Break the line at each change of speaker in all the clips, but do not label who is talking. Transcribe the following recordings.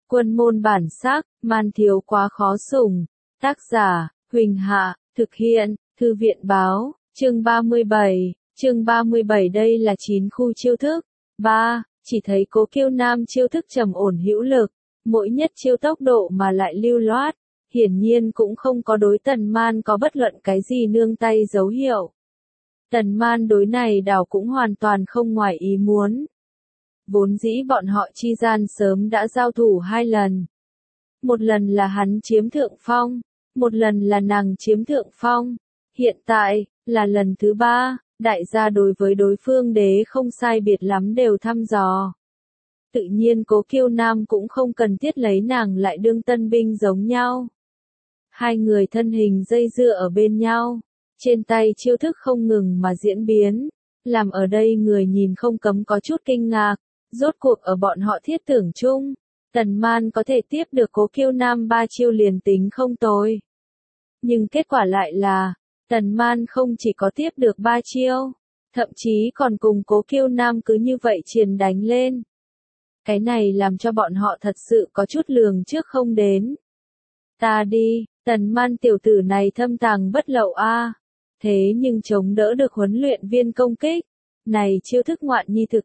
Quân môn bản sắc, man thiếu quá khó sủng. Tác giả, Huỳnh Hạ, thực hiện, Thư viện báo, chương 37, chương 37 đây là 9 khu chiêu thức. 3. Chỉ thấy Cố Kiêu Nam chiêu thức trầm ổn hữu lực, mỗi nhất chiêu tốc độ mà lại lưu loát, hiển nhiên cũng không có đối Tần Man có bất luận cái gì nương tay dấu hiệu. Tần Man đối này đảo cũng hoàn toàn không ngoài ý muốn. Vốn dĩ bọn họ chi gian sớm đã giao thủ 2 lần. Một lần là hắn chiếm thượng phong, một lần là nàng chiếm thượng phong. Hiện tại, là lần thứ 3, đại gia đối với đối phương đế không sai biệt lắm đều thăm dò. Tự nhiên Cố Kiêu Nam cũng không cần thiết lấy nàng lại đương tân binh giống nhau. Hai người thân hình dây dưa ở bên nhau, trên tay chiêu thức không ngừng mà diễn biến, làm ở đây người nhìn không cấm có chút kinh ngạc. Rốt cuộc ở bọn họ thiết tưởng chung, Tần Man có thể tiếp được Cố Kiêu Nam 3 chiêu liền tính không tồi. Nhưng kết quả lại là, Tần Man không chỉ có tiếp được 3 chiêu, thậm chí còn cùng Cố Kiêu Nam cứ như vậy triền đánh lên. Cái này làm cho bọn họ thật sự có chút lường trước không đến. Ta đi, Tần Man tiểu tử này thâm tàng bất lậu a, thế nhưng chống đỡ được huấn luyện viên công kích. Này chiêu thức ngoạn nhi thực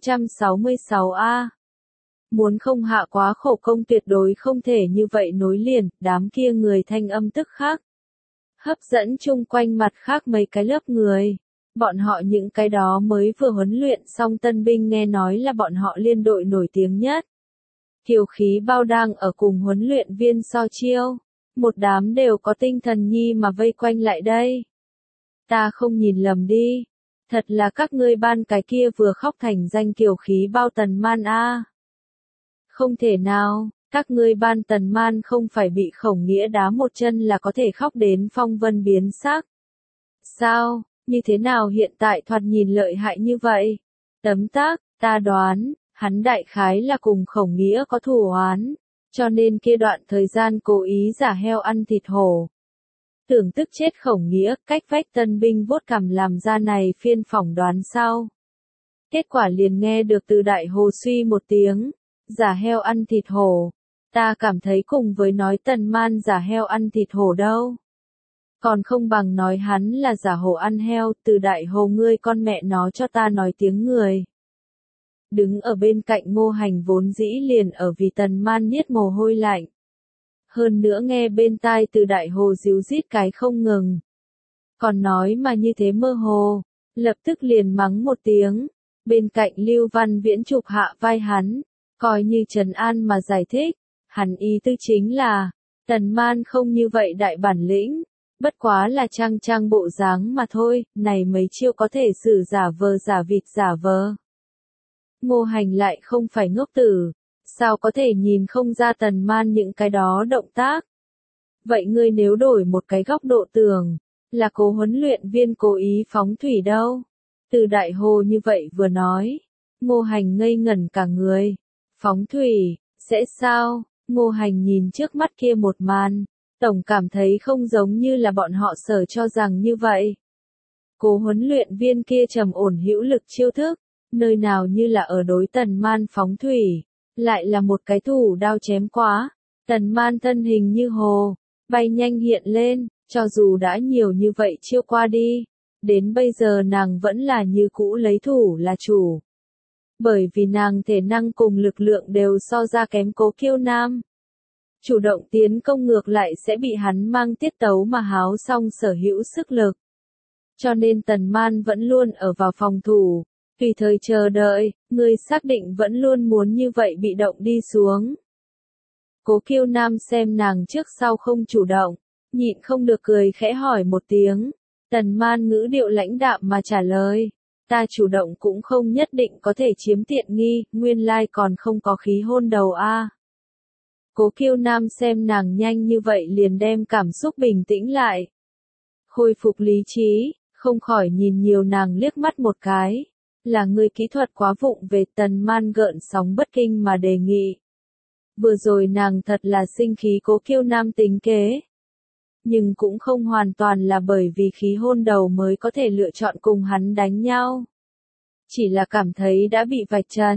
666A. Muốn không hạ quá khổ công tuyệt đối không thể như vậy nối liền, đám kia người thanh âm tức khắc hấp dẫn chung quanh mặt khác mấy cái lớp người. Bọn họ những cái đó mới vừa huấn luyện xong tân binh nghe nói là bọn họ liên đội nổi tiếng nhất. Kiều khí bao đang ở cùng huấn luyện viên so chiêu. Một đám đều có tinh thần nhi mà vây quanh lại đây. Ta không nhìn lầm đi. Thật là các ngươi ban cái kia vừa khóc thành danh kiều khí bao Tần Man a. Không thể nào, các ngươi ban Tần Man không phải bị Khổng Nghĩa đá một chân là có thể khóc đến phong vân biến sắc. Sao, như thế nào hiện tại thoạt nhìn lợi hại như vậy? Tấm tắc, ta đoán, hắn đại khái là cùng Khổng Nghĩa có thù oán, cho nên kia đoạn thời gian cố ý giả heo ăn thịt hổ. Tưởng tức chết Khổng Nghĩa, cách vách tân binh vuốt cằm làm ra này phiên phỏng đoán sau. Kết quả liền nghe được từ đại hồ suy một tiếng, giả heo ăn thịt hổ. Ta cảm thấy cùng với nói Tần Man giả heo ăn thịt hổ đâu. Còn không bằng nói hắn là giả hổ ăn heo, từ đại hồ ngươi con mẹ nó cho ta nói tiếng người. Đứng ở bên cạnh Ngô Hành vốn dĩ liền ở vì Tần Man niết mồ hôi lạnh. Hơn nữa nghe bên tai từ đại hồ díu rít cái không ngừng. Còn nói mà như thế mơ hồ, lập tức liền mắng một tiếng. Bên cạnh Lưu Văn Viễn chụp hạ vai hắn, coi như trấn an mà giải thích. Hắn ý tư chính là, Tần Man không như vậy đại bản lĩnh, bất quá là trang bộ dáng mà thôi, này mấy chiêu có thể sử giả vờ giả vịt giả vờ. Ngô Hành lại không phải ngốc tử. Sao có thể nhìn không ra Tần Man những cái đó động tác? Vậy ngươi nếu đổi một cái góc độ tưởng, là Cố huấn luyện viên cố ý phóng thủy đâu? Từ đại hồ như vậy vừa nói, Ngô Hành ngây ngẩn cả người. Phóng thủy, sẽ sao? Ngô Hành nhìn trước mắt kia một màn, tổng cảm thấy không giống như là bọn họ sở cho rằng như vậy. Cố huấn luyện viên kia trầm ổn hữu lực chiêu thức, nơi nào như là ở đối Tần Man phóng thủy. Lại là một cái thủ đao chém quá, Tần Man thân hình như hồ, bay nhanh hiện lên, cho dù đã nhiều như vậy chiêu qua đi, đến bây giờ nàng vẫn là như cũ lấy thủ là chủ. Bởi vì nàng thể năng cùng lực lượng đều so ra kém Cố Kiêu Nam. Chủ động tiến công ngược lại sẽ bị hắn mang tiết tấu mà háo xong sở hữu sức lực. Cho nên Tần Man vẫn luôn ở vào phòng thủ. Tùy thời chờ đợi, người xác định vẫn luôn muốn như vậy bị động đi xuống. Cố Kiêu Nam xem nàng trước sau không chủ động, nhịn không được cười khẽ hỏi một tiếng. Tần Man ngữ điệu lãnh đạm mà trả lời, ta chủ động cũng không nhất định có thể chiếm tiện nghi, nguyên lai còn không có khí hôn đầu a. Cố Kiêu Nam xem nàng nhanh như vậy liền đem cảm xúc bình tĩnh lại. Khôi phục lý trí, không khỏi nhìn nhiều nàng liếc mắt một cái. Là người kỹ thuật quá vụng về. Tần Man gợn sóng bất kinh mà đề nghị. Vừa rồi nàng thật là sinh khí Cố Kiêu Nam tính kế. Nhưng cũng không hoàn toàn là bởi vì khí hôn đầu mới có thể lựa chọn cùng hắn đánh nhau. Chỉ là cảm thấy đã bị vạch trần.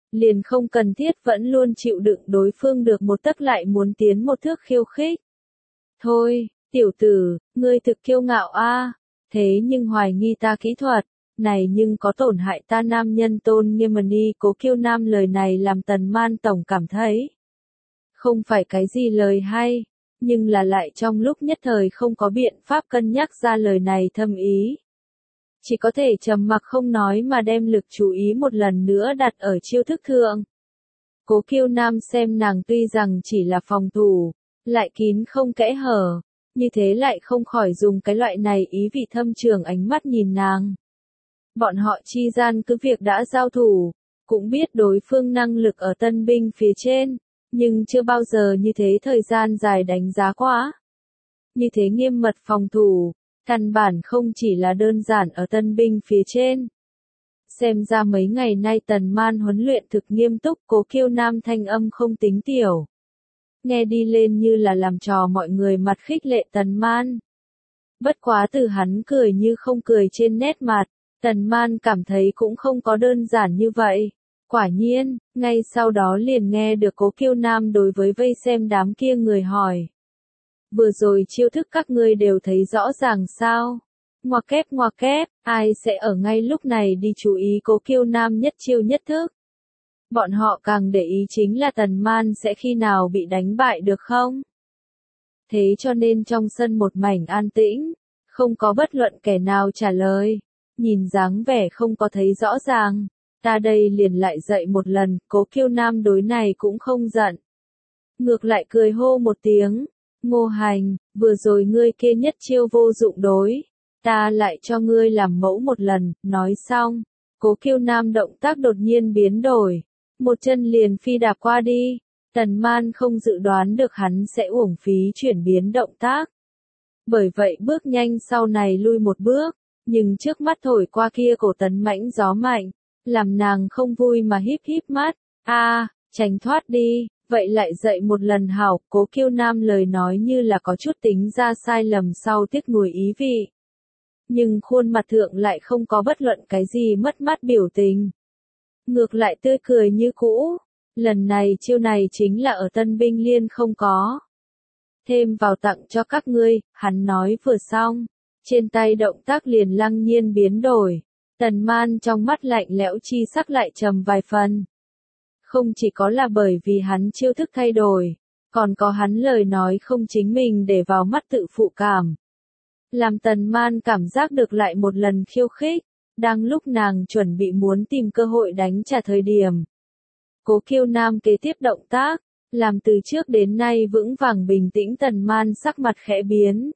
liền không cần thiết vẫn luôn chịu đựng đối phương được một tấc lại muốn tiến một thước khiêu khích. Thôi, tiểu tử, ngươi thực kiêu ngạo a, thế nhưng hoài nghi ta kỹ thuật, này nhưng có tổn hại ta nam nhân tôn nghiêm đi. Cố Kiêu Nam lời này làm Tần Man tổng cảm thấy không phải cái gì lời hay, nhưng là lại trong lúc nhất thời không có biện pháp cân nhắc ra lời này thâm ý. Chỉ có thể trầm mặc không nói mà đem lực chú ý một lần nữa đặt ở chiêu thức thượng. Cố Kiêu Nam xem nàng tuy rằng chỉ là phòng thủ, lại kín không kẽ hở, như thế lại không khỏi dùng cái loại này ý vị thâm trường ánh mắt nhìn nàng. Bọn họ chi gian cứ việc đã giao thủ, cũng biết đối phương năng lực ở tân binh phía trên, nhưng chưa bao giờ như thế thời gian dài đánh giá quá. Như thế nghiêm mật phòng thủ, căn bản không chỉ là đơn giản ở tân binh phía trên. Xem ra mấy ngày nay Tần Man huấn luyện thực nghiêm túc. Cố Kiêu Nam thanh âm không tính tiểu, nghe đi lên như là làm trò mọi người mặt khích lệ Tần Man. Bất quá từ hắn cười như không cười trên nét mặt, Tần Man cảm thấy cũng không có đơn giản như vậy. Quả nhiên, ngay sau đó liền nghe được Cố Kiêu Nam đối với vây xem đám kia người hỏi. Vừa rồi chiêu thức các ngươi đều thấy rõ ràng sao? Ngoa kép, ai sẽ ở ngay lúc này đi chú ý Cố Kiêu Nam nhất chiêu nhất thức? Bọn họ càng để ý chính là Tần Man sẽ khi nào bị đánh bại được không? Thế cho nên trong sân một mảnh an tĩnh, không có bất luận kẻ nào trả lời. Nhìn dáng vẻ không có thấy rõ ràng, ta đây liền lại dạy một lần. Cố Kiêu Nam đối này cũng không giận, ngược lại cười hô một tiếng, Ngô Hành, vừa rồi ngươi kia nhất chiêu vô dụng đối, ta lại cho ngươi làm mẫu một lần. Nói xong, Cố Kiêu Nam động tác đột nhiên biến đổi, một chân liền phi đạp qua đi. Tần Man không dự đoán được hắn sẽ uổng phí chuyển biến động tác, bởi vậy bước nhanh sau này lui một bước, nhưng trước mắt thổi qua kia cổ tấn mãnh gió mạnh, làm nàng không vui mà híp híp mắt. Tránh thoát đi, vậy lại dậy một lần hảo. Cố Kiêu Nam lời nói như là có chút tính ra sai lầm sau tiếc nuối ý vị, nhưng khuôn mặt thượng lại không có bất luận cái gì mất mát biểu tình, ngược lại tươi cười như cũ. Lần này chiêu này chính là ở tân binh liên không có, thêm vào tặng cho các ngươi. Hắn nói vừa xong, trên tay động tác liền lăng nhiên biến đổi. Tần Man trong mắt lạnh lẽo chi sắc lại trầm vài phần. Không chỉ có là bởi vì hắn chiêu thức thay đổi, còn có hắn lời nói không chính mình để vào mắt tự phụ cảm, làm Tần Man cảm giác được lại một lần khiêu khích. Đang lúc nàng chuẩn bị muốn tìm cơ hội đánh trả thời điểm, Cố Kiêu Nam kế tiếp động tác, làm từ trước đến nay vững vàng bình tĩnh Tần Man sắc mặt khẽ biến.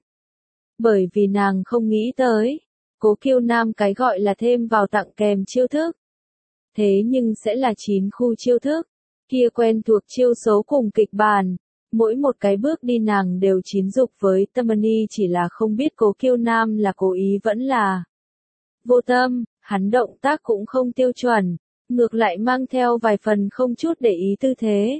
Bởi vì nàng không nghĩ tới, Cố Kiêu Nam cái gọi là thêm vào tặng kèm chiêu thức, thế nhưng sẽ là 9 khu chiêu thức, kia quen thuộc chiêu số cùng kịch bản, mỗi một cái bước đi nàng đều chín dục với tâm ni. Chỉ là không biết Cố Kiêu Nam là cố ý vẫn là vô tâm. Hắn động tác cũng không tiêu chuẩn, ngược lại mang theo vài phần không chút để ý tư thế.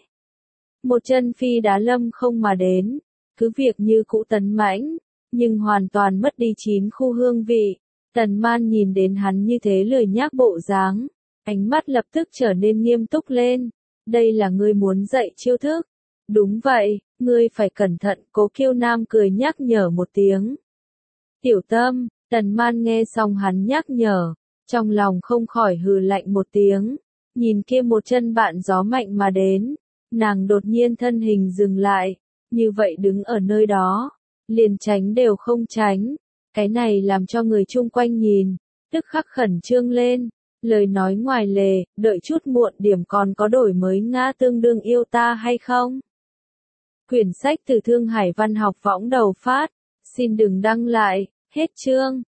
Một chân phi đá lâm không mà đến, cứ việc như cũ tấn mãnh, nhưng hoàn toàn mất đi 9 khu hương vị. Tần Man nhìn đến hắn như thế lười nhác bộ dáng, ánh mắt lập tức trở nên nghiêm túc lên. Đây là ngươi muốn dạy chiêu thức? Đúng vậy, ngươi phải cẩn thận. Cố Kiêu Nam cười nhắc nhở một tiếng. Tiểu Tâm. Tần Man nghe xong hắn nhắc nhở, trong lòng không khỏi hừ lạnh một tiếng, nhìn kia một chân bạn gió mạnh mà đến, nàng đột nhiên thân hình dừng lại, như vậy đứng ở nơi đó, liền tránh đều không tránh. Cái này làm cho người chung quanh nhìn, tức khắc khẩn trương lên, lời nói ngoài lề, đợi chút muộn điểm còn có đổi mới Nga tương đương yêu ta hay không? Quyển sách từ Thương Hải Văn học võng đầu phát, xin đừng đăng lại, hết chương.